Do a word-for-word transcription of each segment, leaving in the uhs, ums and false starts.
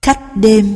Khách đêm.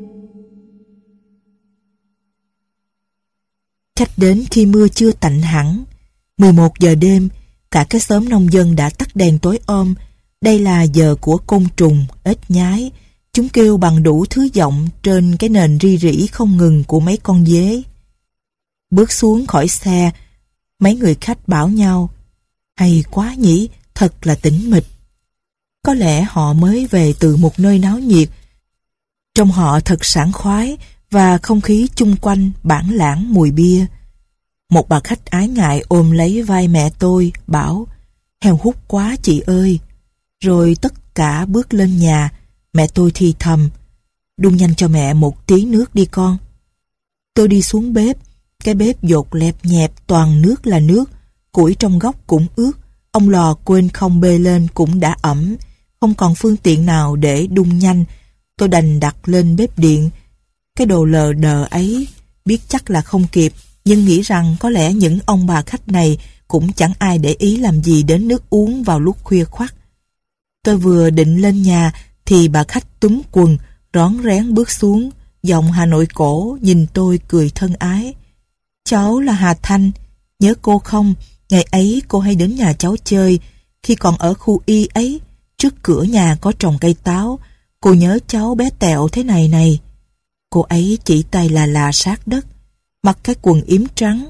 Khách đến khi mưa chưa tạnh hẳn. mười một giờ đêm, cả cái xóm nông dân đã tắt đèn tối om. Đây là giờ của côn trùng, ếch nhái. Chúng kêu bằng đủ thứ giọng trên cái nền ri rỉ không ngừng của mấy con dế. Bước xuống khỏi xe, mấy người khách bảo nhau: hay quá nhỉ, thật là tĩnh mịch. Có lẽ họ mới về từ một nơi náo nhiệt. Trông họ thật sảng khoái và không khí chung quanh bản lãng mùi bia. Một bà khách ái ngại ôm lấy vai mẹ tôi, bảo: heo hút quá chị ơi. Rồi tất cả bước lên nhà. Mẹ tôi thì thầm: đun nhanh cho mẹ một tí nước đi con. Tôi đi xuống bếp. Cái bếp dột lẹp nhẹp, toàn nước là nước. Củi trong góc cũng ướt. Ông lò quên không bê lên cũng đã ẩm. Không còn phương tiện nào để đun nhanh. Tôi đành đặt lên bếp điện. Cái đồ lờ đờ ấy, biết chắc là không kịp, nhưng nghĩ rằng có lẽ những ông bà khách này cũng chẳng ai để ý làm gì đến nước uống vào lúc khuya khoắt. Tôi vừa định lên nhà thì bà khách túm quần, rón rén bước xuống, giọng Hà Nội cổ nhìn tôi cười thân ái. Cháu là Hà Thanh, nhớ cô không? Ngày ấy cô hay đến nhà cháu chơi, khi còn ở khu Y ấy, trước cửa nhà có trồng cây táo. Cô nhớ cháu bé tẹo thế này này. Cô ấy chỉ tay là là sát đất, mặc cái quần yếm trắng.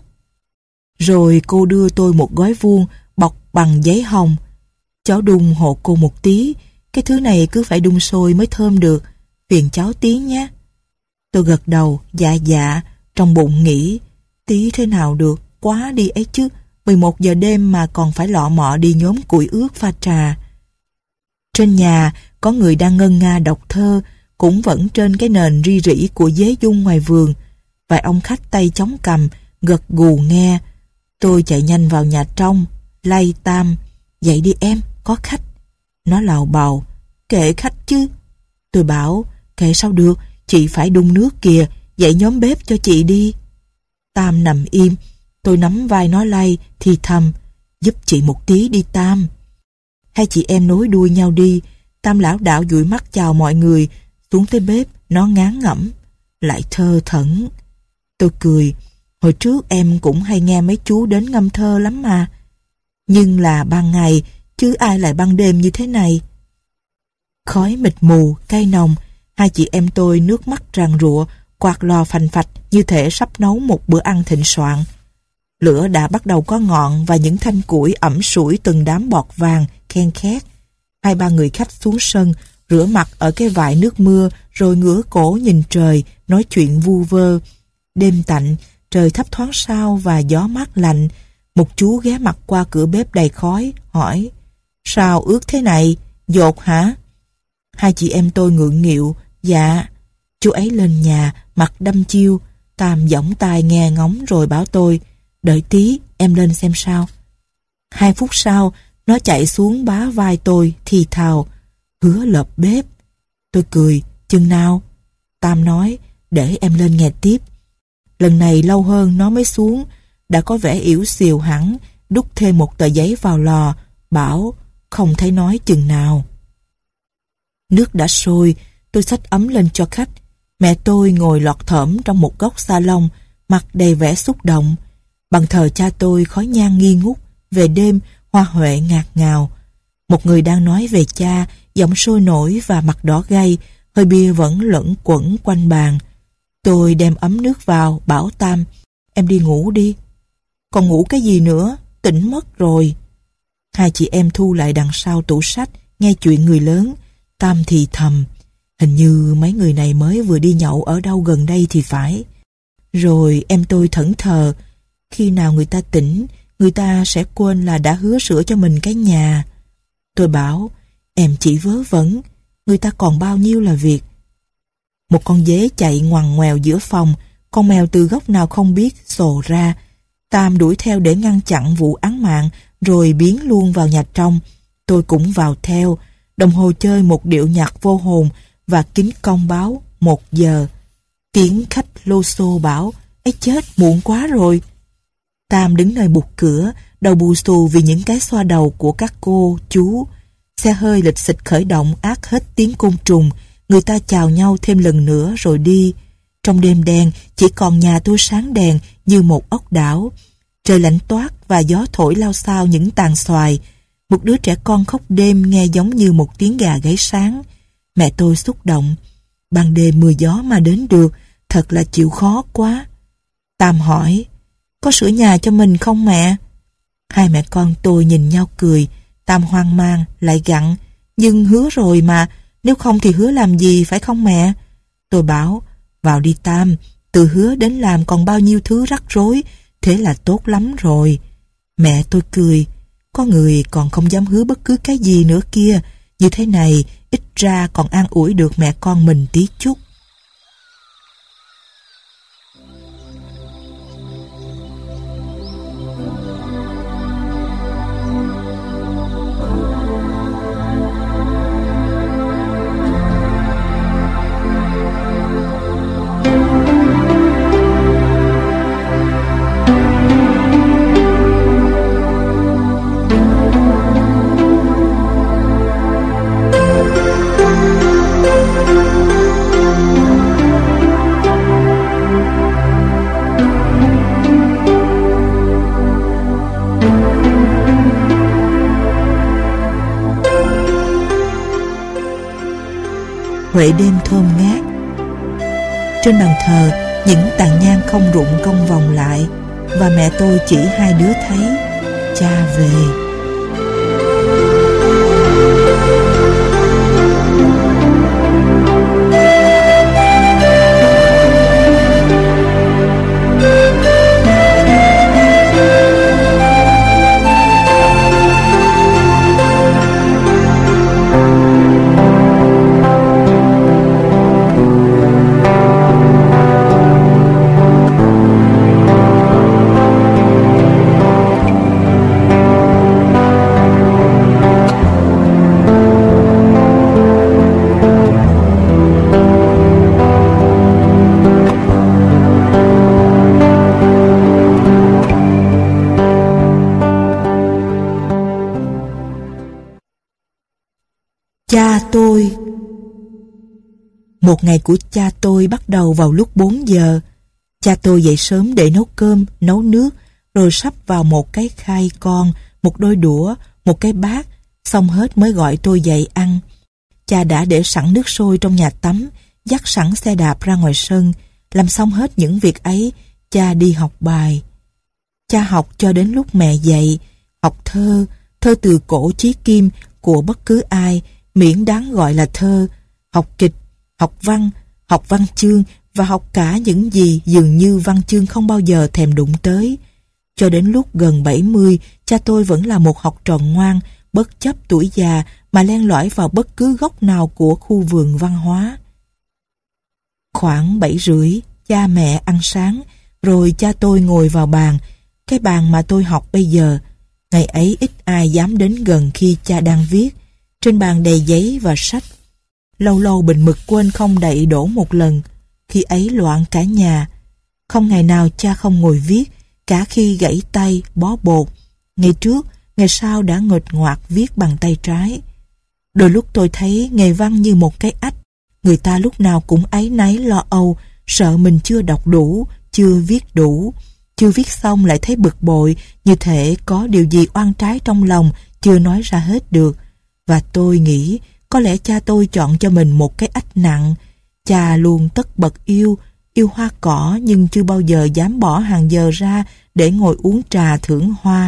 Rồi cô đưa tôi một gói vuông bọc bằng giấy hồng. Cháu đun hộ cô một tí, cái thứ này cứ phải đun sôi mới thơm được, phiền cháu tí nhé. Tôi gật đầu, dạ dạ, trong bụng nghĩ, tí thế nào được, quá đi ấy chứ, mười một giờ đêm mà còn phải lọ mọ đi nhóm củi ướt pha trà. Trên nhà có người đang ngân nga đọc thơ, cũng vẫn trên cái nền ri rỉ của dế dung ngoài vườn. Vài ông khách tay chống cằm, gật gù nghe. Tôi chạy nhanh vào nhà trong, lay Tam: dậy đi em, có khách. Nó lào bào: kệ khách chứ. Tôi bảo: kệ sao được, chị phải đun nước kìa, dậy nhóm bếp cho chị đi. Tam nằm im. Tôi nắm vai nó lay, thì thầm: giúp chị một tí đi Tam. Hai chị em nối đuôi nhau đi. Tam lão đảo dụi mắt chào mọi người. Xuống tới bếp, nó ngán ngẩm: lại thơ thẩn. Tôi cười: hồi trước em cũng hay nghe mấy chú đến ngâm thơ lắm mà. Nhưng là ban ngày, chứ ai lại ban đêm như thế này. Khói mịt mù, cay nồng. Hai chị em tôi nước mắt ràn rụa, quạt lò phành phạch như thể sắp nấu một bữa ăn thịnh soạn. Lửa đã bắt đầu có ngọn và những thanh củi ẩm sủi từng đám bọt vàng, khen khét. Hai ba người khách xuống sân, rửa mặt ở cái vại nước mưa, rồi ngửa cổ nhìn trời, nói chuyện vu vơ. Đêm tạnh, trời thấp thoáng sao và gió mát lạnh. Một chú ghé mặt qua cửa bếp đầy khói, hỏi: sao ướt thế này, dột hả? Hai chị em tôi ngượng nghịu: dạ. Chú ấy lên nhà, mặt đăm chiêu. Tam giỏng tai nghe ngóng rồi bảo tôi: đợi tí, em lên xem sao. Hai phút sau, nó chạy xuống bá vai tôi, thì thào: hứa lợp bếp. Tôi cười: chừng nào? Tam nói: để em lên nghe tiếp. Lần này lâu hơn nó mới xuống, đã có vẻ yếu xìu hẳn, đút thêm một tờ giấy vào lò, bảo: không thấy nói chừng nào. Nước đã sôi, tôi xách ấm lên cho khách. Mẹ tôi ngồi lọt thởm trong một góc salon, mặt đầy vẻ xúc động. Bàn thờ cha tôi khói nhang nghi ngút, về đêm hoa huệ ngạt ngào. Một người đang nói về cha, giọng sôi nổi và mặt đỏ gay, hơi bia vẫn lẫn quẩn quanh bàn. Tôi đem ấm nước vào, bảo Tam: em đi ngủ đi. Còn ngủ cái gì nữa, tỉnh mất rồi. Hai chị em thu lại đằng sau tủ sách, nghe chuyện người lớn. Tam thì thầm: hình như mấy người này mới vừa đi nhậu ở đâu gần đây thì phải. Rồi em tôi thẫn thờ: khi nào người ta tỉnh, người ta sẽ quên là đã hứa sửa cho mình cái nhà. Tôi bảo: em chỉ vớ vẩn, người ta còn bao nhiêu là việc. Một con dế chạy ngoằn ngoèo giữa phòng, con mèo từ góc nào không biết sồ ra. Tam đuổi theo để ngăn chặn vụ án mạng, rồi biến luôn vào nhà trong. Tôi cũng vào theo. Đồng hồ chơi một điệu nhạc vô hồn và kính cong báo một giờ. Tiếng khách lô xô bảo: ấy chết, muộn quá rồi. Tam đứng nơi bục cửa, đầu bù xù vì những cái xoa đầu của các cô, chú. Xe hơi lịch xịch khởi động át hết tiếng côn trùng. người ta chào nhau thêm lần nữa rồi đi. Trong đêm đen, chỉ còn nhà tôi sáng đèn như một ốc đảo. Trời lạnh toát và gió thổi lao xao những tàn xoài. Một đứa trẻ con khóc đêm nghe giống như một tiếng gà gáy sáng. Mẹ tôi xúc động. Ban đêm mưa gió mà đến được, thật là chịu khó quá. Tam hỏi, có sửa nhà cho mình không mẹ? Hai mẹ con tôi nhìn nhau cười. Tam hoang mang, lại gặng. Nhưng hứa rồi mà, nếu không thì hứa làm gì phải không mẹ? Tôi bảo, vào đi Tam, từ hứa đến làm còn bao nhiêu thứ rắc rối, thế là tốt lắm rồi. Mẹ tôi cười, có người còn không dám hứa bất cứ cái gì nữa kia, như thế này ít ra còn an ủi được mẹ con mình tí chút. Huệ đêm thơm ngát. Trên bàn thờ, những tàn nhang không rụng cong vòng lại, và mẹ tôi chỉ hai đứa thấy cha về. Cha tôi. Một ngày của cha tôi bắt đầu vào lúc bốn giờ. Cha tôi dậy sớm để nấu cơm, nấu nước, rồi sắp vào một cái khay con, một đôi đũa, một cái bát, xong hết mới gọi tôi dậy ăn. Cha đã để sẵn nước sôi trong nhà tắm, dắt sẵn xe đạp ra ngoài sân. Làm xong hết những việc ấy, cha đi học bài. Cha học cho đến lúc mẹ dậy, học thơ, thơ từ cổ chí kim của bất cứ ai, miễn đáng gọi là thơ, học kịch, học văn, học văn chương và học cả những gì dường như văn chương không bao giờ thèm đụng tới. Cho đến lúc gần bảy mươi, cha tôi vẫn là một học trò ngoan, bất chấp tuổi già mà len lỏi vào bất cứ góc nào của khu vườn văn hóa. Khoảng bảy rưỡi, cha mẹ ăn sáng, rồi cha tôi ngồi vào bàn, cái bàn mà tôi học bây giờ. Ngày ấy ít ai dám đến gần khi cha đang viết. Trên bàn đầy giấy và sách. Lâu lâu bình mực quên không đậy đổ một lần. Khi ấy loạn cả nhà. Không ngày nào cha không ngồi viết, cả khi gãy tay, bó bột. Ngày trước, ngày sau đã nguệch ngoạc viết bằng tay trái. Đôi lúc tôi thấy nghề văn như một cái ách. Người ta lúc nào cũng áy náy lo âu, sợ mình chưa đọc đủ, chưa viết đủ. Chưa viết xong lại thấy bực bội, như thể có điều gì oan trái trong lòng, chưa nói ra hết được. Và tôi nghĩ có lẽ cha tôi chọn cho mình một cái ách nặng. Cha luôn tất bật yêu, yêu hoa cỏ nhưng chưa bao giờ dám bỏ hàng giờ ra để ngồi uống trà thưởng hoa.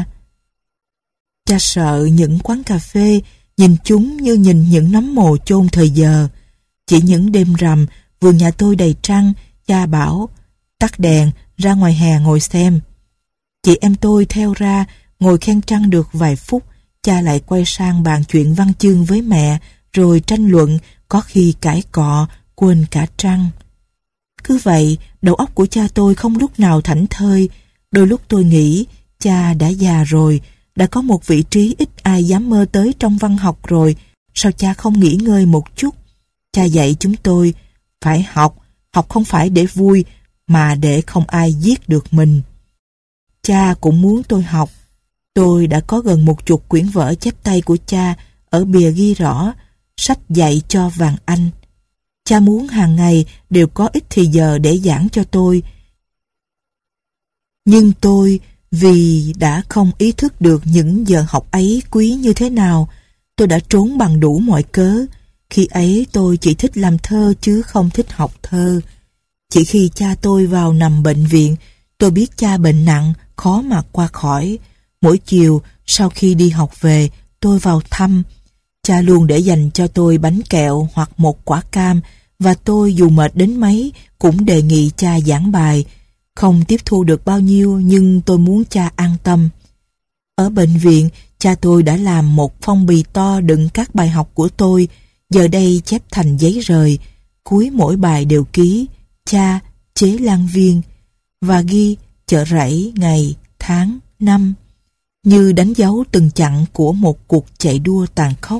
Cha sợ những quán cà phê, nhìn chúng như nhìn những nấm mồ chôn thời giờ. Chỉ những đêm rằm, vườn nhà tôi đầy trăng, cha bảo, tắt đèn, ra ngoài hè ngồi xem. Chị em tôi theo ra, ngồi khen trăng được vài phút, cha lại quay sang bàn chuyện văn chương với mẹ, rồi tranh luận, có khi cãi cọ, quên cả trăng. Cứ vậy, đầu óc của cha tôi không lúc nào thảnh thơi. Đôi lúc tôi nghĩ, cha đã già rồi, đã có một vị trí ít ai dám mơ tới trong văn học rồi, sao cha không nghỉ ngơi một chút? Cha dạy chúng tôi, phải học, học không phải để vui, mà để không ai giết được mình. Cha cũng muốn tôi học. Tôi đã có gần một chục quyển vở chép tay của cha, ở bìa ghi rõ, sách dạy cho vàng Anh. Cha muốn hàng ngày đều có ít thì giờ để giảng cho tôi. Nhưng tôi, vì đã không ý thức được những giờ học ấy quý như thế nào, tôi đã trốn bằng đủ mọi cớ. Khi ấy tôi chỉ thích làm thơ chứ không thích học thơ. Chỉ khi cha tôi vào nằm bệnh viện, tôi biết cha bệnh nặng, khó mà qua khỏi. Mỗi chiều, sau khi đi học về, tôi vào thăm. Cha luôn để dành cho tôi bánh kẹo hoặc một quả cam, và tôi dù mệt đến mấy cũng đề nghị cha giảng bài. Không tiếp thu được bao nhiêu nhưng tôi muốn cha an tâm. Ở bệnh viện, cha tôi đã làm một phong bì to đựng các bài học của tôi, giờ đây chép thành giấy rời. Cuối mỗi bài đều ký cha Chế Lan Viên và ghi chợ rẫy ngày, tháng, năm, như đánh dấu từng chặng của một cuộc chạy đua tàn khốc.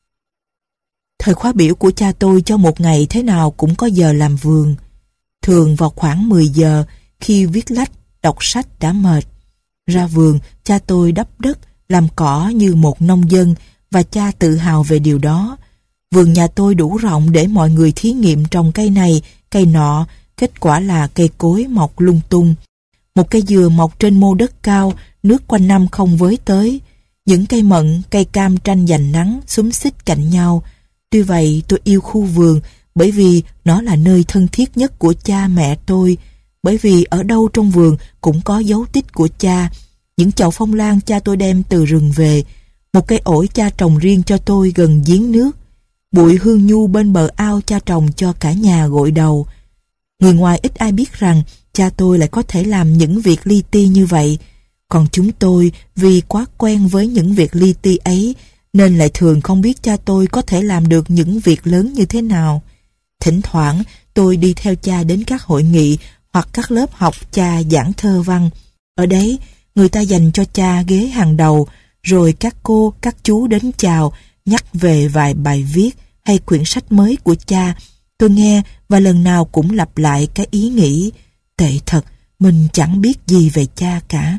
Thời khóa biểu của cha tôi cho một ngày thế nào cũng có giờ làm vườn. Thường vào khoảng mười giờ, khi viết lách, đọc sách đã mệt. Ra vườn, cha tôi đắp đất, làm cỏ như một nông dân, và cha tự hào về điều đó. Vườn nhà tôi đủ rộng để mọi người thí nghiệm trồng cây này, cây nọ, kết quả là cây cối mọc lung tung. Một cây dừa mọc trên mô đất cao, nước quanh năm không với tới. Những cây mận, cây cam tranh giành nắng, xúm xít cạnh nhau. Tuy vậy tôi yêu khu vườn bởi vì nó là nơi thân thiết nhất của cha mẹ tôi, bởi vì ở đâu trong vườn cũng có dấu tích của cha. Những chậu phong lan cha tôi đem từ rừng về, một cây ổi cha trồng riêng cho tôi gần giếng nước, bụi hương nhu bên bờ ao cha trồng cho cả nhà gội đầu. Người ngoài ít ai biết rằng cha tôi lại có thể làm những việc li ti như vậy, còn chúng tôi vì quá quen với những việc li ti ấy nên lại thường không biết cha tôi có thể làm được những việc lớn như thế nào. Thỉnh thoảng tôi đi theo cha đến các hội nghị hoặc các lớp học cha giảng thơ văn. Ở đấy, người ta dành cho cha ghế hàng đầu, rồi các cô, các chú đến chào, nhắc về vài bài viết hay quyển sách mới của cha. Tôi nghe và lần nào cũng lặp lại cái ý nghĩ, tệ thật, mình chẳng biết gì về cha cả.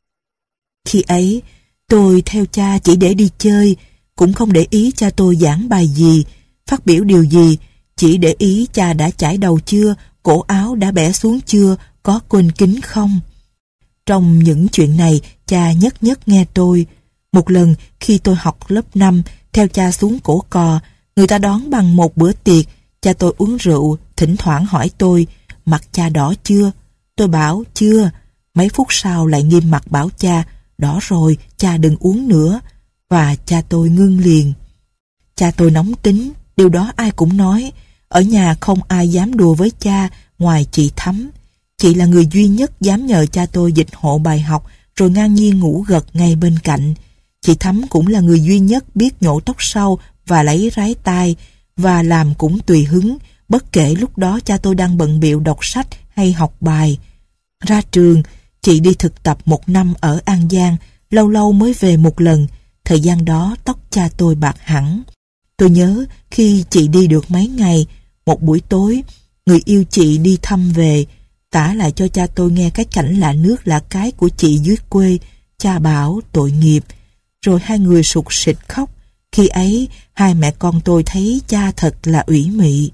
Khi ấy, tôi theo cha chỉ để đi chơi, cũng không để ý cha tôi giảng bài gì, phát biểu điều gì, chỉ để ý cha đã chải đầu chưa, cổ áo đã bẻ xuống chưa, có quên kính không. Trong những chuyện này, cha nhất nhất nghe tôi. Một lần khi tôi học lớp năm, theo cha xuống Cổ Cò, người ta đón bằng một bữa tiệc. Cha tôi uống rượu, thỉnh thoảng hỏi tôi, mặt cha đỏ chưa? Tôi bảo chưa. Mấy phút sau lại nghiêm mặt bảo cha, đỏ rồi, cha đừng uống nữa. Và cha tôi ngưng liền. Cha tôi nóng tính, điều đó ai cũng nói. Ở nhà không ai dám đùa với cha ngoài chị Thắm. Chị là người duy nhất dám nhờ cha tôi dịch hộ bài học rồi ngang nhiên ngủ gật ngay bên cạnh. Chị Thắm cũng là người duy nhất biết nhổ tóc sau và lấy rái tai, và làm cũng tùy hứng, bất kể lúc đó cha tôi đang bận bịu đọc sách hay học bài. Ra trường, chị đi thực tập một năm ở An Giang, lâu lâu mới về một lần. Thời gian đó tóc cha tôi bạc hẳn. Tôi nhớ khi chị đi được mấy ngày, một buổi tối, người yêu chị đi thăm về, tả lại cho cha tôi nghe cái cảnh lạ nước lạ cái của chị dưới quê. Cha bảo tội nghiệp, rồi hai người sụt sịt khóc. Khi ấy, hai mẹ con tôi thấy cha thật là ủy mị.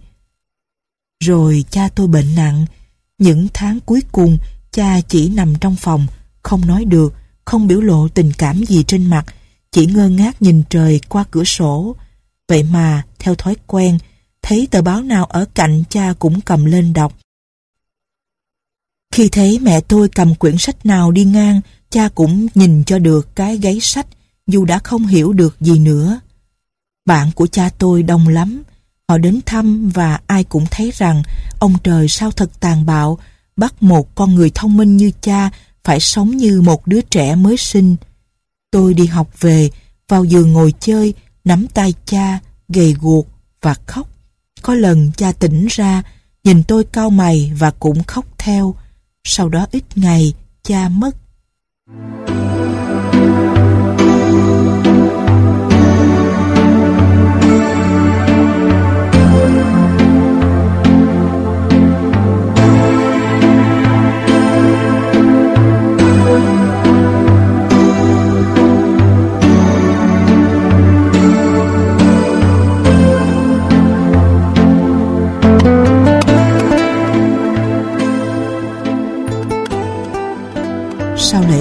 Rồi cha tôi bệnh nặng. Những tháng cuối cùng, cha chỉ nằm trong phòng, không nói được, không biểu lộ tình cảm gì trên mặt, chỉ ngơ ngác nhìn trời qua cửa sổ. Vậy mà, theo thói quen, thấy tờ báo nào ở cạnh cha cũng cầm lên đọc. Khi thấy mẹ tôi cầm quyển sách nào đi ngang, cha cũng nhìn cho được cái gáy sách, dù đã không hiểu được gì nữa. Bạn của cha tôi đông lắm. Họ đến thăm và ai cũng thấy rằng ông trời sao thật tàn bạo, bắt một con người thông minh như cha phải sống như một đứa trẻ mới sinh. Tôi đi học về, vào giường ngồi chơi, nắm tay cha, gầy guộc và khóc. Có lần cha tỉnh ra, nhìn tôi cau mày và cũng khóc theo. Sau đó ít ngày, cha mất.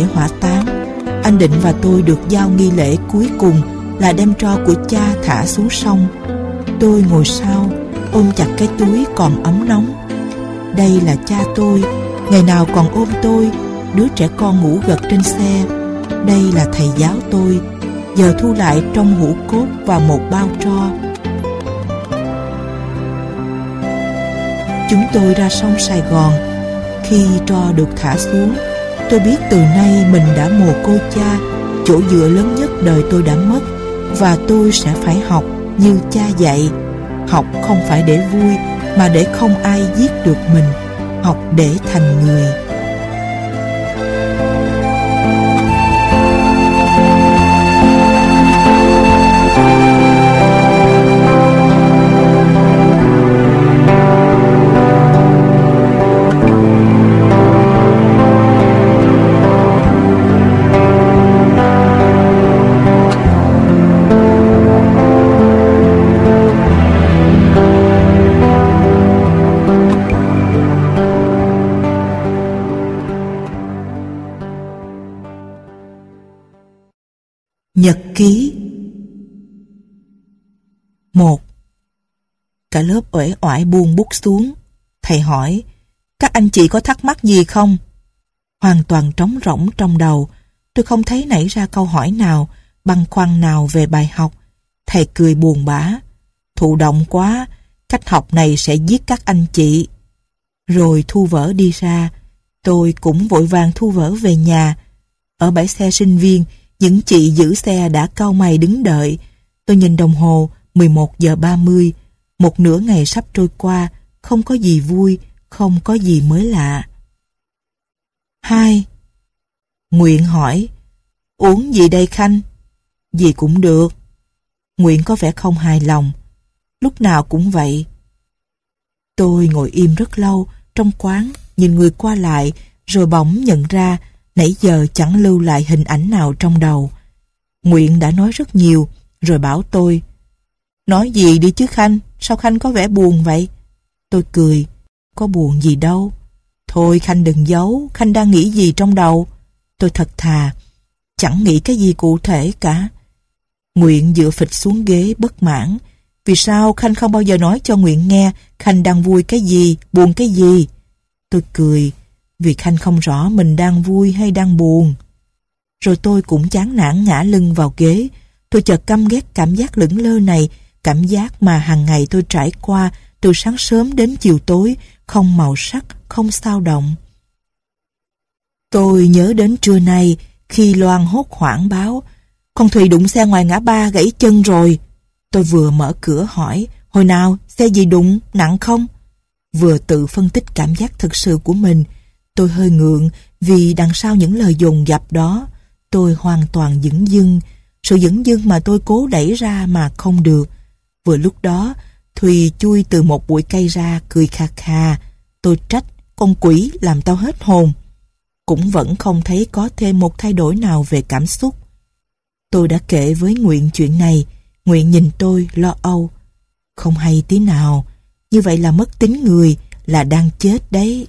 hỏa táng, anh Định và tôi được giao nghi lễ cuối cùng là đem tro của cha thả xuống sông. Tôi ngồi sau, ôm chặt cái túi còn ấm nóng. Đây là cha tôi, ngày nào còn ôm tôi, đứa trẻ con ngủ gật trên xe. Đây là thầy giáo tôi, giờ thu lại trong hũ cốt và một bao tro. Chúng tôi ra sông Sài Gòn. Khi tro được thả xuống, tôi biết từ nay mình đã mồ côi cha, chỗ dựa lớn nhất đời tôi đã mất, và tôi sẽ phải học như cha dạy. Học không phải để vui, mà để không ai giết được mình. Học để thành người. Nhật ký. Một. Cả lớp uể oải buông bút xuống. Thầy hỏi, các anh chị có thắc mắc gì không? Hoàn toàn trống rỗng trong đầu. Tôi không thấy nảy ra câu hỏi nào, băn khoăn nào về bài học. Thầy cười buồn bã. Thụ động quá, cách học này sẽ giết các anh chị. Rồi thu vở đi ra. Tôi cũng vội vàng thu vở về nhà. Ở bãi xe sinh viên, những chị giữ xe đã cau mày đứng đợi. Tôi nhìn đồng hồ, mười một giờ ba mươi. Một nửa ngày sắp trôi qua, không có gì vui, không có gì mới lạ. Hai. Nguyện hỏi, uống gì đây Khanh? Gì cũng được. Nguyện có vẻ không hài lòng. Lúc nào cũng vậy. Tôi ngồi im rất lâu trong quán, nhìn người qua lại, rồi bỗng nhận ra nãy giờ chẳng lưu lại hình ảnh nào trong đầu. Nguyện đã nói rất nhiều, rồi bảo tôi, nói gì đi chứ Khanh, sao Khanh có vẻ buồn vậy? Tôi cười, có buồn gì đâu. Thôi Khanh đừng giấu, Khanh đang nghĩ gì trong đầu? Tôi thật thà, chẳng nghĩ cái gì cụ thể cả. Nguyện dựa phịch xuống ghế bất mãn. Vì sao Khanh không bao giờ nói cho Nguyện nghe Khanh đang vui cái gì, buồn cái gì? Tôi cười, vì Khanh không rõ mình đang vui hay đang buồn. Rồi tôi cũng chán nản ngã lưng vào ghế. Tôi chợt căm ghét cảm giác lững lơ này, cảm giác mà hàng ngày tôi trải qua từ sáng sớm đến chiều tối, không màu sắc, không xao động. Tôi nhớ đến trưa nay, khi Loan hốt hoảng báo, con Thùy đụng xe ngoài ngã ba gãy chân rồi. Tôi vừa mở cửa hỏi, hồi nào, xe gì đụng, nặng không? Vừa tự phân tích cảm giác thực sự của mình. Tôi hơi ngượng vì đằng sau những lời dồn dập đó, tôi hoàn toàn dửng dưng. Sự dửng dưng mà tôi cố đẩy ra mà không được. Vừa lúc đó, Thùy chui từ một bụi cây ra, cười kha kha. Tôi trách, con quỷ làm tao hết hồn. Cũng vẫn không thấy có thêm một thay đổi nào về cảm xúc. Tôi đã kể với Nguyện chuyện này. Nguyện nhìn tôi lo âu. Không hay tí nào. Như vậy là mất tính người, là đang chết đấy.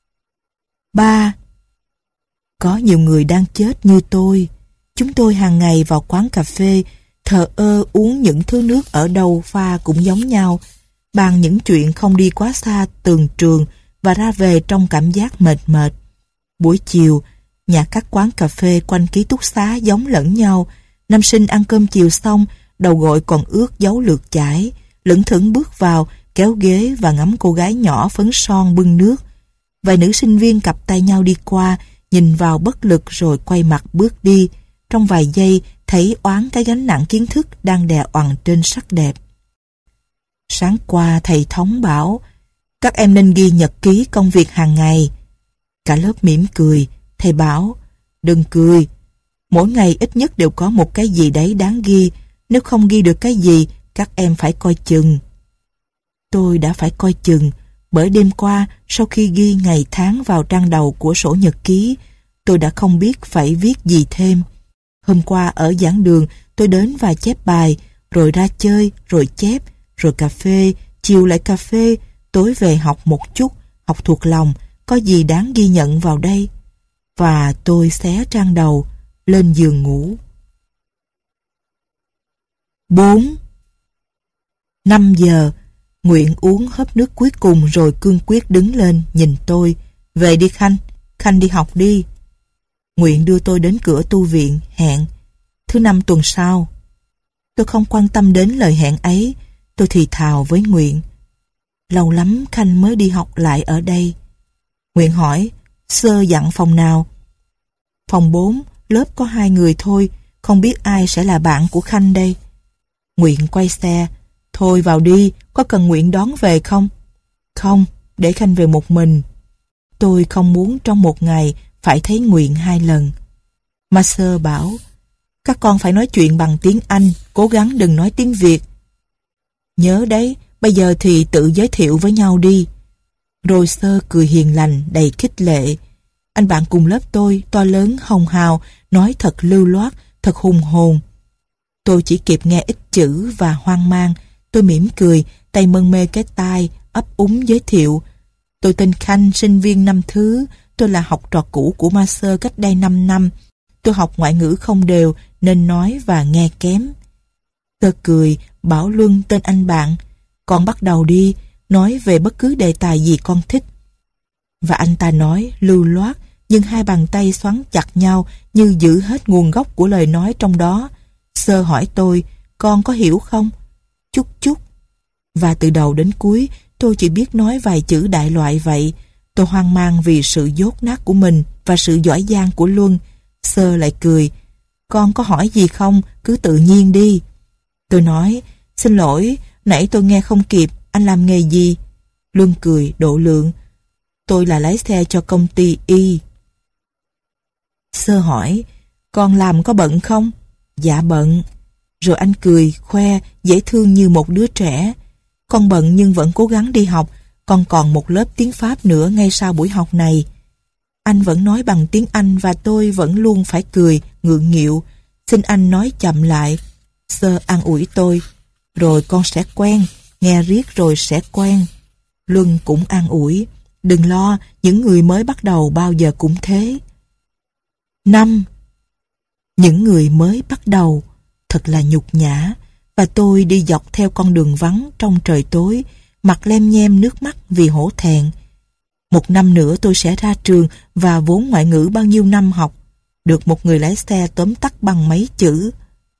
Ba. Có nhiều người đang chết như tôi. Chúng tôi hàng ngày vào quán cà phê, thờ ơ uống những thứ nước ở đâu pha cũng giống nhau, bàn những chuyện không đi quá xa tường trường và ra về trong cảm giác mệt mệt. Buổi chiều, nhà các quán cà phê quanh ký túc xá giống lẫn nhau. Nam sinh ăn cơm chiều xong, đầu gội còn ướt dấu lượt chải, lững thững bước vào, kéo ghế và ngắm cô gái nhỏ phấn son bưng nước. Vài nữ sinh viên cặp tay nhau đi qua, nhìn vào bất lực rồi quay mặt bước đi. Trong vài giây thấy oán cái gánh nặng kiến thức đang đè oằn trên sắc đẹp. Sáng qua thầy Thống bảo, các em nên ghi nhật ký công việc hàng ngày. Cả lớp mỉm cười. Thầy bảo, đừng cười, mỗi ngày ít nhất đều có một cái gì đấy đáng ghi. Nếu không ghi được cái gì, các em phải coi chừng. Tôi đã phải coi chừng, bởi đêm qua sau khi ghi ngày tháng vào trang đầu của sổ nhật ký, tôi đã không biết phải viết gì thêm. Hôm qua ở giảng đường tôi đến và chép bài, rồi ra chơi, rồi chép, rồi cà phê, chiều lại cà phê, tối về học một chút, học thuộc lòng, có gì đáng ghi nhận vào đây? và tôi xé trang đầu, lên giường ngủ. Bốn. Năm giờ, Nguyện uống hớp nước cuối cùng rồi cương quyết đứng lên nhìn tôi. Về đi Khanh, Khanh đi học đi. Nguyện đưa tôi đến cửa tu viện, hẹn thứ năm tuần sau. Tôi không quan tâm đến lời hẹn ấy, tôi thì thào với Nguyện. Lâu lắm Khanh mới đi học lại ở đây. Nguyện hỏi, sơ dặn phòng nào? Phòng bốn, lớp có hai người thôi, không biết ai sẽ là bạn của Khanh đây. Nguyện quay xe, thôi vào đi, có cần Nguyện đón về không? Không, để Khanh về một mình. Tôi không muốn trong một ngày phải thấy Nguyện hai lần. Master bảo, các con phải nói chuyện bằng tiếng Anh, cố gắng đừng nói tiếng Việt. Nhớ đấy, bây giờ thì tự giới thiệu với nhau đi. Rồi Sơ cười hiền lành, đầy khích lệ. Anh bạn cùng lớp tôi, to lớn, hồng hào, nói thật lưu loát, thật hùng hồn. Tôi chỉ kịp nghe ít chữ và hoang mang. Tôi mỉm cười, tay mân mê cái tai, ấp úng giới thiệu. Tôi tên Khanh, sinh viên năm thứ. Tôi là học trò cũ của Master cách đây năm năm. Tôi học ngoại ngữ không đều nên nói và nghe kém. Tôi cười, bảo Luân tên anh bạn. Con bắt đầu đi, nói về bất cứ đề tài gì con thích. Và anh ta nói lưu loát, nhưng hai bàn tay xoắn chặt nhau như giữ hết nguồn gốc của lời nói trong đó. Sơ hỏi tôi, con có hiểu không? Chút chút. Và từ đầu đến cuối, tôi chỉ biết nói vài chữ đại loại vậy. Tôi hoang mang vì sự dốt nát của mình và sự giỏi giang của Luân. Sơ lại cười, con có hỏi gì không? Cứ tự nhiên đi. Tôi nói, xin lỗi, nãy tôi nghe không kịp, anh làm nghề gì? Luân cười, độ lượng. Tôi là lái xe cho công ty Y. Sơ hỏi, con làm có bận không? Dạ bận. Rồi anh cười, khoe, dễ thương như một đứa trẻ. Con bận nhưng vẫn cố gắng đi học, con còn một lớp tiếng Pháp nữa ngay sau buổi học này. Anh vẫn nói bằng tiếng Anh và tôi vẫn luôn phải cười, ngượng nghịu. Xin anh nói chậm lại. Sơ an ủi tôi. Rồi con sẽ quen, nghe riết rồi sẽ quen. Luân cũng an ủi. Đừng lo, những người mới bắt đầu bao giờ cũng thế. Năm. Những người mới bắt đầu, thật là nhục nhã. Và tôi đi dọc theo con đường vắng trong trời tối, mặt lem nhem nước mắt vì hổ thẹn. Một năm nữa tôi sẽ ra trường và vốn ngoại ngữ bao nhiêu năm học, được một người lái xe tóm tắt bằng mấy chữ.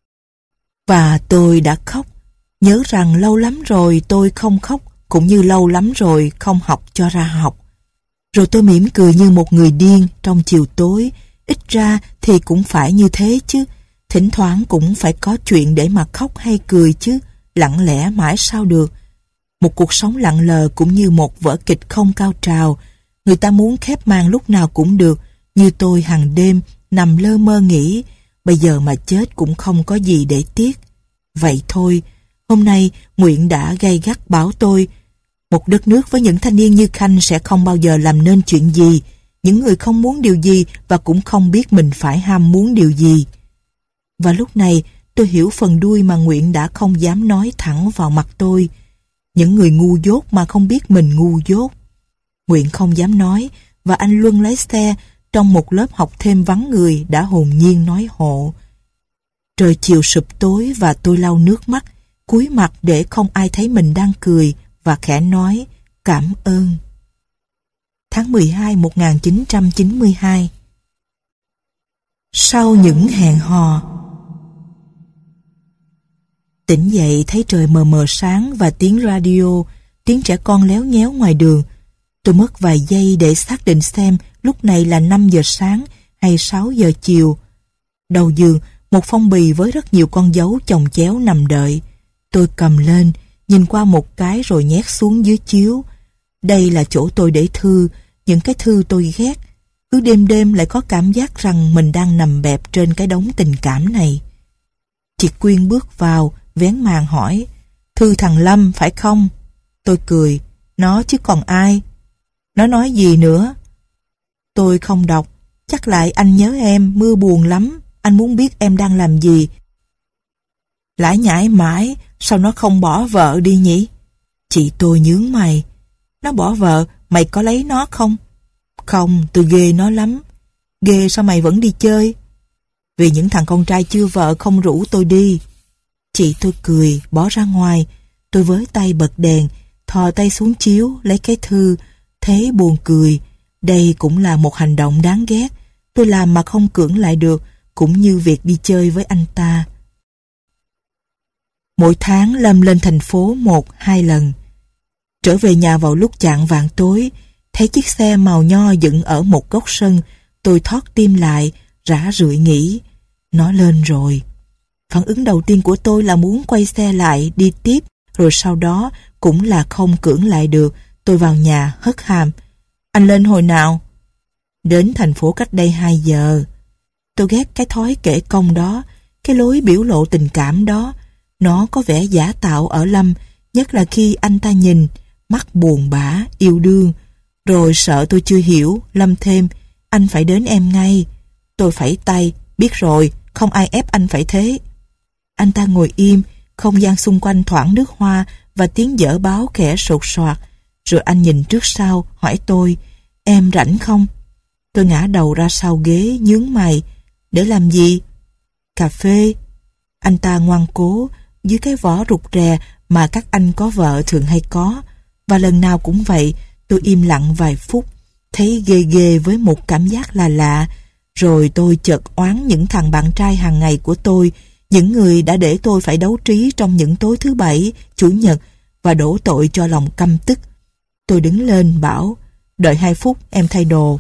Và tôi đã khóc, nhớ rằng lâu lắm rồi tôi không khóc, cũng như lâu lắm rồi không học cho ra học. Rồi tôi mỉm cười như một người điên trong chiều tối, ít ra thì cũng phải như thế chứ, thỉnh thoảng cũng phải có chuyện để mà khóc hay cười chứ, lặng lẽ mãi sao được. Một cuộc sống lặng lờ cũng như một vở kịch không cao trào, người ta muốn khép màn lúc nào cũng được, như tôi hàng đêm nằm lơ mơ nghĩ, bây giờ mà chết cũng không có gì để tiếc. Vậy thôi, hôm nay Nguyện đã gay gắt bảo tôi, một đất nước với những thanh niên như Khanh sẽ không bao giờ làm nên chuyện gì, những người không muốn điều gì và cũng không biết mình phải ham muốn điều gì. Và lúc này tôi hiểu phần đuôi mà Nguyện đã không dám nói thẳng vào mặt tôi. Những người ngu dốt mà không biết mình ngu dốt. Nguyện không dám nói, và anh Luân lái xe trong một lớp học thêm vắng người đã hồn nhiên nói hộ. Trời chiều sụp tối và tôi lau nước mắt, cúi mặt để không ai thấy mình đang cười và khẽ nói cảm ơn. Tháng mười hai một nghìn chín trăm chín mươi hai. Sau những hẹn hò. Tỉnh dậy thấy trời mờ mờ sáng và tiếng radio, tiếng trẻ con léo nhéo ngoài đường. Tôi mất vài giây để xác định xem lúc này là năm giờ sáng hay sáu giờ chiều. Đầu giường, một phong bì với rất nhiều con dấu chồng chéo nằm đợi. Tôi cầm lên, nhìn qua một cái rồi nhét xuống dưới chiếu. Đây là chỗ tôi để thư, những cái thư tôi ghét. Cứ đêm đêm lại có cảm giác rằng mình đang nằm bẹp trên cái đống tình cảm này. Chị Quyên bước vào, vén màn hỏi, thư thằng Lâm phải không? Tôi cười, nó chứ còn ai. Nó nói gì nữa? Tôi không đọc, chắc lại anh nhớ em, mưa buồn lắm, anh muốn biết em đang làm gì. Lải nhải mãi, sao nó không bỏ vợ đi nhỉ? Chị tôi nhướng mày, nó bỏ vợ, mày có lấy nó không? Không, tôi ghê nó lắm. Ghê sao mày vẫn đi chơi? Vì những thằng con trai chưa vợ không rủ tôi đi. Chị tôi cười, bỏ ra ngoài. Tôi với tay bật đèn, thò tay xuống chiếu, lấy cái thư. Thế buồn cười. Đây cũng là một hành động đáng ghét. Tôi làm mà không cưỡng lại được, cũng như việc đi chơi với anh ta. Mỗi tháng Lâm lên thành phố một, hai lần. Trở về nhà vào lúc chạng vạng tối, thấy chiếc xe màu nho dựng ở một góc sân, tôi thót tim lại, rã rượi nghĩ, nó lên rồi. Phản ứng đầu tiên của tôi là muốn quay xe lại, đi tiếp, rồi sau đó cũng là không cưỡng lại được, tôi vào nhà hất hàm. Anh lên hồi nào? Đến thành phố cách đây hai giờ. Tôi ghét cái thói kể công đó, cái lối biểu lộ tình cảm đó. Nó có vẻ giả tạo ở Lâm, nhất là khi anh ta nhìn, mắt buồn bã, yêu đương. Rồi sợ tôi chưa hiểu, Lâm thêm, anh phải đến em ngay. Tôi phẩy tay, biết rồi, không ai ép anh phải thế. Anh ta ngồi im, không gian xung quanh thoảng nước hoa và tiếng dở báo khẽ sột soạt. Rồi anh nhìn trước sau, hỏi tôi, em rảnh không? Tôi ngã đầu ra sau ghế, nhướng mày. Để làm gì? Cà phê. Anh ta ngoan cố, dưới cái vỏ rụt rè mà các anh có vợ thường hay có. Và lần nào cũng vậy, tôi im lặng vài phút, thấy ghê ghê với một cảm giác là lạ. Rồi tôi chợt oán những thằng bạn trai hàng ngày của tôi, những người đã để tôi phải đấu trí trong những tối thứ bảy, chủ nhật, và đổ tội cho lòng căm tức. Tôi đứng lên bảo, đợi hai phút em thay đồ.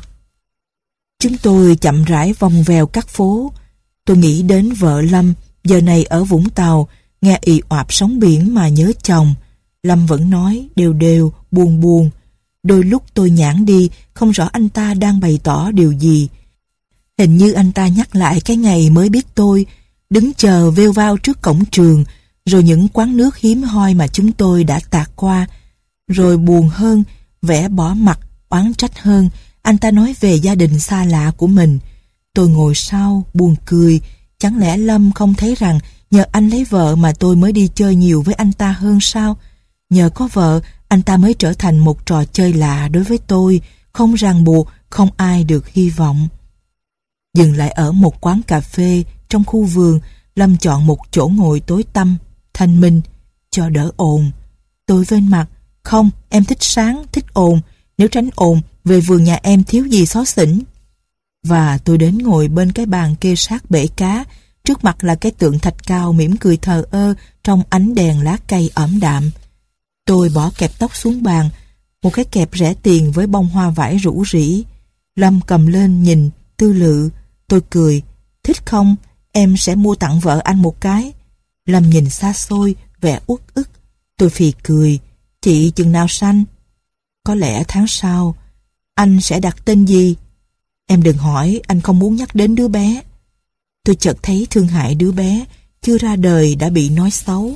Chúng tôi chậm rãi vòng vèo các phố. Tôi nghĩ đến vợ Lâm, giờ này ở Vũng Tàu, nghe ì oạp sóng biển mà nhớ chồng. Lâm vẫn nói đều đều, buồn buồn. Đôi lúc tôi nhãn đi, không rõ anh ta đang bày tỏ điều gì. Hình như anh ta nhắc lại cái ngày mới biết tôi, đứng chờ vêu vao trước cổng trường, rồi những quán nước hiếm hoi mà chúng tôi đã tạt qua. Rồi buồn hơn, vẻ bỏ mặt, oán trách hơn, anh ta nói về gia đình xa lạ của mình. Tôi ngồi sau, buồn cười. Chẳng lẽ Lâm không thấy rằng nhờ anh lấy vợ mà tôi mới đi chơi nhiều với anh ta hơn sao? Nhờ có vợ, anh ta mới trở thành một trò chơi lạ đối với tôi, không ràng buộc, không ai được hy vọng. Dừng lại ở một quán cà phê trong khu vườn, Lâm chọn một chỗ ngồi tối tăm, thanh minh, cho đỡ ồn. Tôi vênh mặt, không, em thích sáng, thích ồn, nếu tránh ồn, về vườn nhà em thiếu gì xó xỉnh. Và tôi đến ngồi bên cái bàn kê sát bể cá, trước mặt là cái tượng thạch cao mỉm cười thờ ơ trong ánh đèn lá cây ẩm đạm. Tôi bỏ kẹp tóc xuống bàn, một cái kẹp rẻ tiền với bông hoa vải rủ rỉ. Lâm cầm lên nhìn, tư lự. Tôi cười, thích không? Em sẽ mua tặng vợ anh một cái. Lâm nhìn xa xôi, vẻ uất ức. Tôi phì cười, chị chừng nào sanh? Có lẽ tháng sau. Anh sẽ đặt tên gì? Em đừng hỏi, anh không muốn nhắc đến đứa bé. Tôi chợt thấy thương hại đứa bé, chưa ra đời đã bị nói xấu.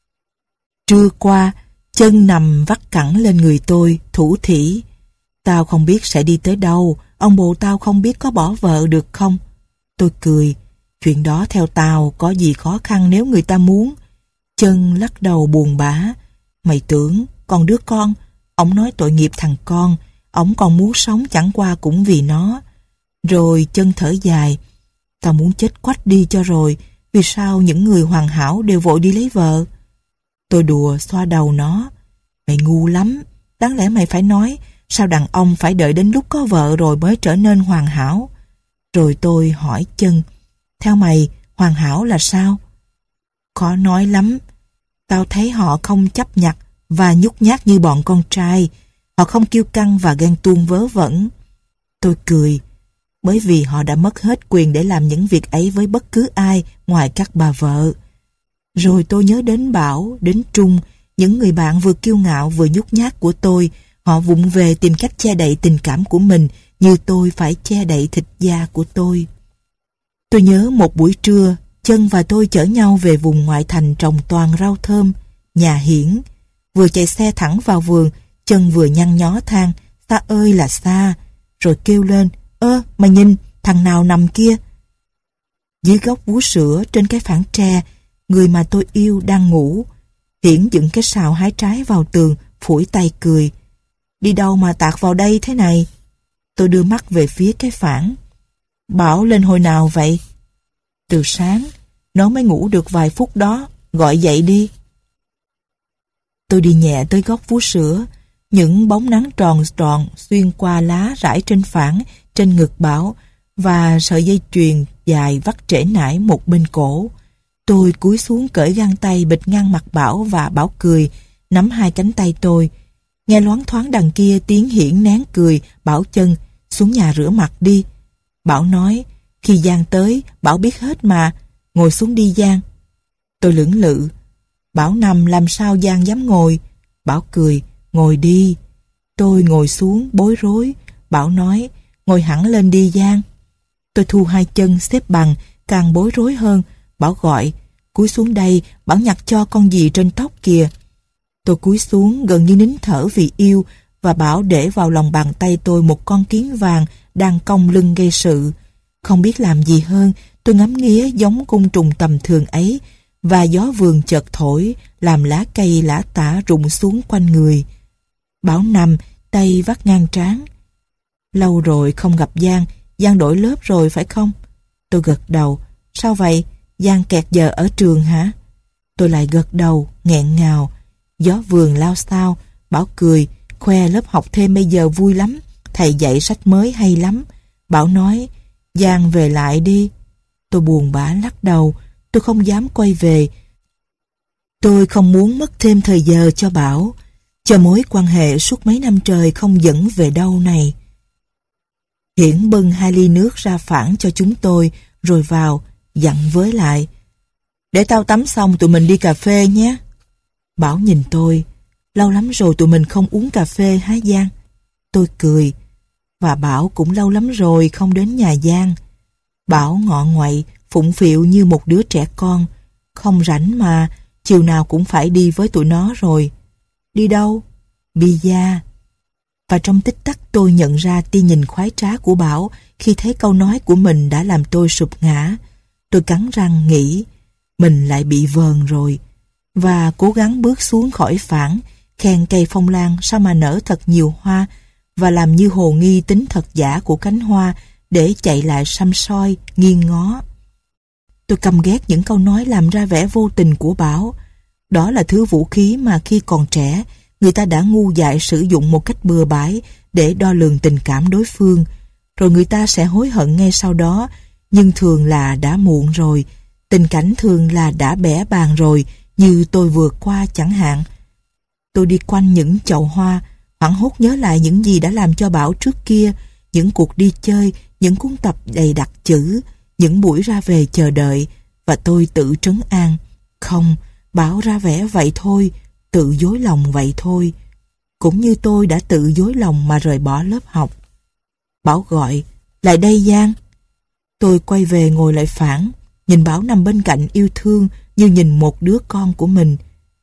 Trưa qua, chân nằm vắt cẳng lên người tôi, thủ thỉ. Tao không biết sẽ đi tới đâu, ông bồ tao không biết có bỏ vợ được không? Tôi cười, chuyện đó theo tao có gì khó khăn nếu người ta muốn. Chân lắc đầu buồn bã. Mày tưởng, còn đứa con, ổng nói tội nghiệp thằng con, ổng còn muốn sống chẳng qua cũng vì nó. Rồi chân thở dài, tao muốn chết quách đi cho rồi, vì sao những người hoàn hảo đều vội đi lấy vợ? Tôi đùa xoa đầu nó, mày ngu lắm, đáng lẽ mày phải nói, sao đàn ông phải đợi đến lúc có vợ rồi mới trở nên hoàn hảo? Rồi tôi hỏi chân, theo mày, hoàn hảo là sao? Khó nói lắm, tao thấy họ không chấp nhặt và nhút nhát như bọn con trai, họ không kiêu căng và ghen tuông vớ vẩn. Tôi cười, bởi vì họ đã mất hết quyền để làm những việc ấy với bất cứ ai ngoài các bà vợ. Rồi tôi nhớ đến Bảo, đến Trung, những người bạn vừa kiêu ngạo vừa nhút nhát của tôi. Họ vụng về tìm cách che đậy tình cảm của mình như tôi phải che đậy thịt da của tôi. Tôi nhớ một buổi trưa, Chân và tôi chở nhau về vùng ngoại thành trồng toàn rau thơm, nhà Hiển. Vừa chạy xe thẳng vào vườn, Chân vừa nhăn nhó than, xa ơi là xa, rồi kêu lên, ơ, mà nhìn, thằng nào nằm kia? Dưới gốc vú sữa trên cái phản tre, người mà tôi yêu đang ngủ. Hiển dựng cái sào hái trái vào tường, phủi tay cười. Đi đâu mà tạt vào đây thế này? Tôi đưa mắt về phía cái phản. Bảo lên hồi nào vậy? Từ sáng, nó mới ngủ được vài phút đó, gọi dậy đi. Tôi đi nhẹ tới góc vú sữa, những bóng nắng tròn tròn xuyên qua lá rải trên phản, trên ngực Bảo, và sợi dây chuyền dài vắt trễ nải một bên cổ. Tôi cúi xuống cởi găng tay bịt ngang mặt Bảo và Bảo cười, nắm hai cánh tay tôi. Nghe loáng thoáng đằng kia tiếng Hiển nén cười, bảo chân, xuống nhà rửa mặt đi. Bảo nói, khi Giang tới, Bảo biết hết mà, ngồi xuống đi Giang. Tôi lưỡng lự, Bảo nằm làm sao Giang dám ngồi. Bảo cười, ngồi đi. Tôi ngồi xuống bối rối. Bảo nói, ngồi hẳn lên đi Giang. Tôi thu hai chân xếp bằng, càng bối rối hơn. Bảo gọi, cúi xuống đây, Bảo nhặt cho con gì trên tóc kìa. Tôi cúi xuống gần như nín thở vì yêu, và Bảo để vào lòng bàn tay tôi một con kiến vàng đang cong lưng gây sự. Không biết làm gì hơn, tôi ngắm nghía giống côn trùng tầm thường ấy, và gió vườn chợt thổi, làm lá cây lá tả rụng xuống quanh người. Bảo nằm, tay vắt ngang trán. Lâu rồi không gặp Giang, Giang đổi lớp rồi phải không? Tôi gật đầu. Sao vậy? Giang kẹt giờ ở trường hả? Tôi lại gật đầu, nghẹn ngào. Gió vườn lao sao. Bảo cười, khoe lớp học thêm bây giờ vui lắm, thầy dạy sách mới hay lắm. Bảo nói, Giang về lại đi. Tôi buồn bã lắc đầu, tôi không dám quay về. Tôi không muốn mất thêm thời giờ cho Bảo, cho mối quan hệ suốt mấy năm trời không dẫn về đâu này. Hiển bưng hai ly nước ra phản cho chúng tôi, rồi vào, dặn với lại, để tao tắm xong tụi mình đi cà phê nhé. Bảo nhìn tôi, lâu lắm rồi tụi mình không uống cà phê hả Giang? Tôi cười, và Bảo cũng lâu lắm rồi không đến nhà Giang. Bảo ngọ ngoậy, phụng phịu như một đứa trẻ con. Không rảnh mà, chiều nào cũng phải đi với tụi nó rồi. Đi đâu? Bida. Và trong tích tắc tôi nhận ra tia nhìn khoái trá của Bảo khi thấy câu nói của mình đã làm tôi sụp ngã. Tôi cắn răng nghĩ, mình lại bị vờn rồi. Và cố gắng bước xuống khỏi phản, khen cây phong lan sao mà nở thật nhiều hoa, và làm như hồ nghi tính thật giả của cánh hoa để chạy lại săm soi, nghiêng ngó. Tôi căm ghét những câu nói làm ra vẻ vô tình của Bảo. Đó là thứ vũ khí mà khi còn trẻ, người ta đã ngu dại sử dụng một cách bừa bãi để đo lường tình cảm đối phương. Rồi người ta sẽ hối hận ngay sau đó, nhưng thường là đã muộn rồi. Tình cảnh thường là đã bẽ bàng rồi, như tôi vừa qua chẳng hạn. Tôi đi quanh những chậu hoa, hoảng hốt nhớ lại những gì đã làm cho Bảo trước kia, những cuộc đi chơi, những cuốn tập đầy đặc chữ, những buổi ra về chờ đợi, và tôi tự trấn an. Không, Bảo ra vẻ vậy thôi, tự dối lòng vậy thôi. Cũng như tôi đã tự dối lòng mà rời bỏ lớp học. Bảo gọi, lại đây Giang. Tôi quay về ngồi lại phản, nhìn Bảo nằm bên cạnh yêu thương như nhìn một đứa con của mình.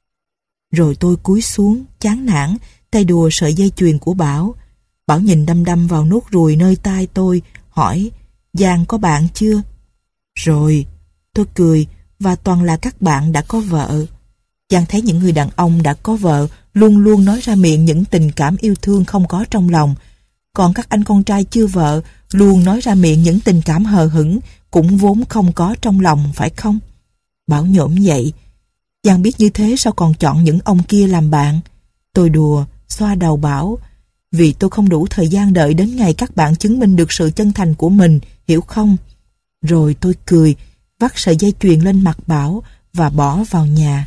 Rồi tôi cúi xuống, chán nản, tay đùa sợi dây chuyền của Bảo. Bảo nhìn đăm đăm vào nốt ruồi nơi tai tôi, hỏi, Giang có bạn chưa? Rồi, tôi cười, và toàn là các bạn đã có vợ. Giang thấy những người đàn ông đã có vợ luôn luôn nói ra miệng những tình cảm yêu thương không có trong lòng. Còn các anh con trai chưa vợ luôn nói ra miệng những tình cảm hờ hững cũng vốn không có trong lòng, phải không? Bảo nhổm dậy. Giang biết như thế sao còn chọn những ông kia làm bạn? Tôi đùa, xoa đầu Bảo. Vì tôi không đủ thời gian đợi đến ngày các bạn chứng minh được sự chân thành của mình, hiểu không? Rồi tôi cười, vắt sợi dây chuyền lên mặt Bảo và bỏ vào nhà.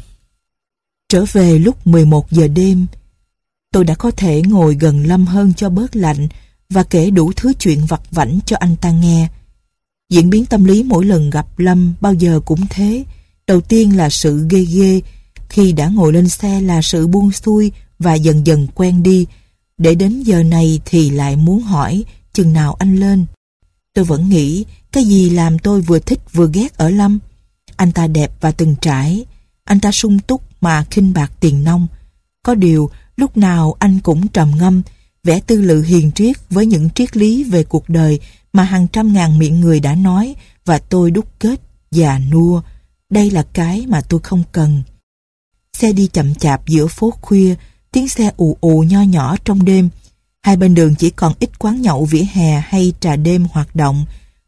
Trở về lúc mười một giờ đêm, tôi đã có thể ngồi gần Lâm hơn cho bớt lạnh và kể đủ thứ chuyện vặt vãnh cho anh ta nghe. Diễn biến tâm lý mỗi lần gặp Lâm bao giờ cũng thế. Đầu tiên là sự ghê ghê, khi đã ngồi lên xe là sự buông xuôi và dần dần quen đi. Để đến giờ này thì lại muốn hỏi chừng nào anh lên. Tôi vẫn nghĩ cái gì làm tôi vừa thích vừa ghét ở Lâm. Anh ta đẹp và từng trải. Anh ta sung túc mà khinh bạc tiền nong. Có điều lúc nào anh cũng trầm ngâm, vẻ tư lự hiền triết với những triết lý về cuộc đời mà hàng trăm ngàn miệng người đã nói, và tôi đúc kết già nua. Đây là cái mà tôi không cần. Xe đi chậm chạp giữa phố khuya, tiếng xe ù ù nho nhỏ trong đêm. Hai bên đường chỉ còn ít quán nhậu vỉa hè hay trà đêm hoạt động,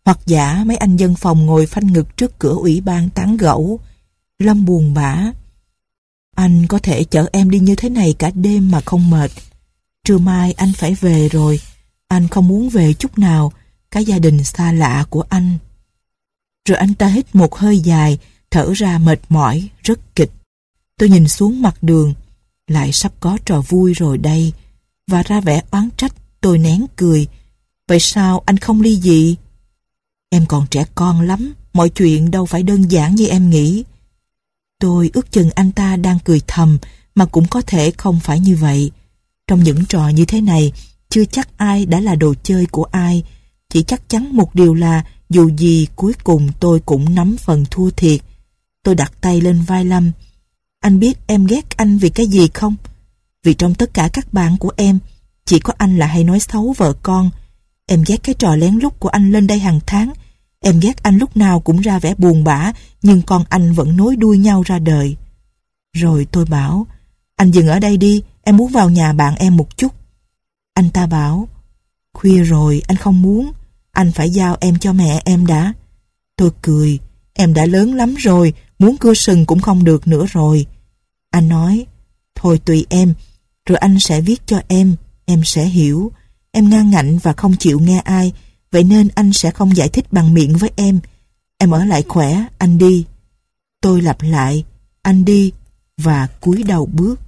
Hoặc giả mấy anh dân phòng ngồi phanh ngực trước cửa ủy ban tán gẫu. Lâm buồn bã. Anh có thể chở em đi như thế này cả đêm mà không mệt. Trưa mai anh phải về rồi. Anh không muốn về chút nào. Cái gia đình xa lạ của anh. Rồi anh ta hít một hơi dài, thở ra mệt mỏi, rất kịch. Tôi nhìn xuống mặt đường. Lại sắp có trò vui rồi đây. Và ra vẻ oán trách, tôi nén cười. Vậy sao anh không ly dị? Em còn trẻ con lắm, mọi chuyện đâu phải đơn giản như em nghĩ. Tôi ước chừng anh ta đang cười thầm, mà cũng có thể không phải như vậy. Trong những trò như thế này, chưa chắc ai đã là đồ chơi của ai. Chỉ chắc chắn một điều là dù gì cuối cùng tôi cũng nắm phần thua thiệt. Tôi đặt tay lên vai Lâm. Anh biết em ghét anh vì cái gì không? Vì trong tất cả các bạn của em, chỉ có anh là hay nói xấu vợ con. Em ghét cái trò lén lút của anh lên đây hàng tháng. Em ghét anh lúc nào cũng ra vẻ buồn bã, nhưng con anh vẫn nối đuôi nhau ra đời. Rồi tôi bảo, anh dừng ở đây đi, em muốn vào nhà bạn em một chút. Anh ta bảo, khuya rồi, anh không muốn. Anh phải giao em cho mẹ em đã. Tôi cười, em đã lớn lắm rồi, muốn cưa sừng cũng không được nữa rồi. Anh nói, thôi tùy em, rồi anh sẽ viết cho em, em sẽ hiểu. Em ngang ngạnh và không chịu nghe ai, vậy nên anh sẽ không giải thích bằng miệng với em. Em ở lại khỏe, anh đi. Tôi lặp lại, anh đi, và cúi đầu bước.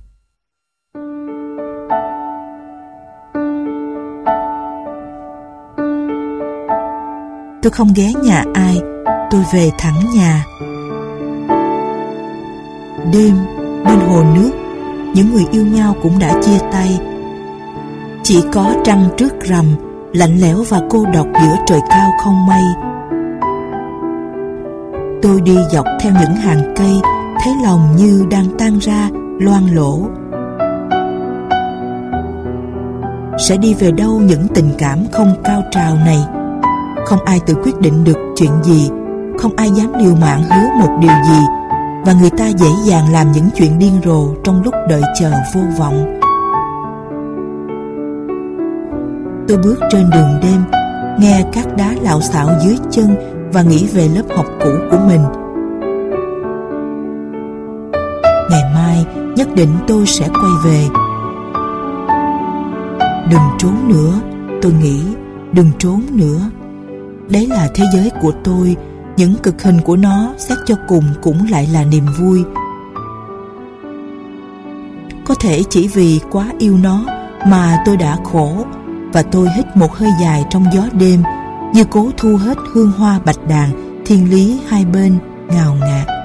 Tôi không ghé nhà ai, tôi về thẳng nhà. Đêm, bên hồ nước, những người yêu nhau cũng đã chia tay. Chỉ có trăng trước rằm, lạnh lẽo và cô độc giữa trời cao không mây. Tôi đi dọc theo những hàng cây, thấy lòng như đang tan ra, loang lổ. Sẽ đi về đâu những tình cảm không cao trào này? Không ai tự quyết định được chuyện gì, không ai dám liều mạng hứa một điều gì, và người ta dễ dàng làm những chuyện điên rồ trong lúc đợi chờ vô vọng. Tôi bước trên đường đêm, nghe các đá lạo xạo dưới chân và nghĩ về lớp học cũ của mình. Ngày mai nhất định tôi sẽ quay về. Đừng trốn nữa, tôi nghĩ, đừng trốn nữa. Đấy là thế giới của tôi, những cực hình của nó xét cho cùng cũng lại là niềm vui. Có thể chỉ vì quá yêu nó mà tôi đã khổ, và tôi hít một hơi dài trong gió đêm, như cố thu hết hương hoa bạch đàn, thiên lý hai bên ngào ngạt.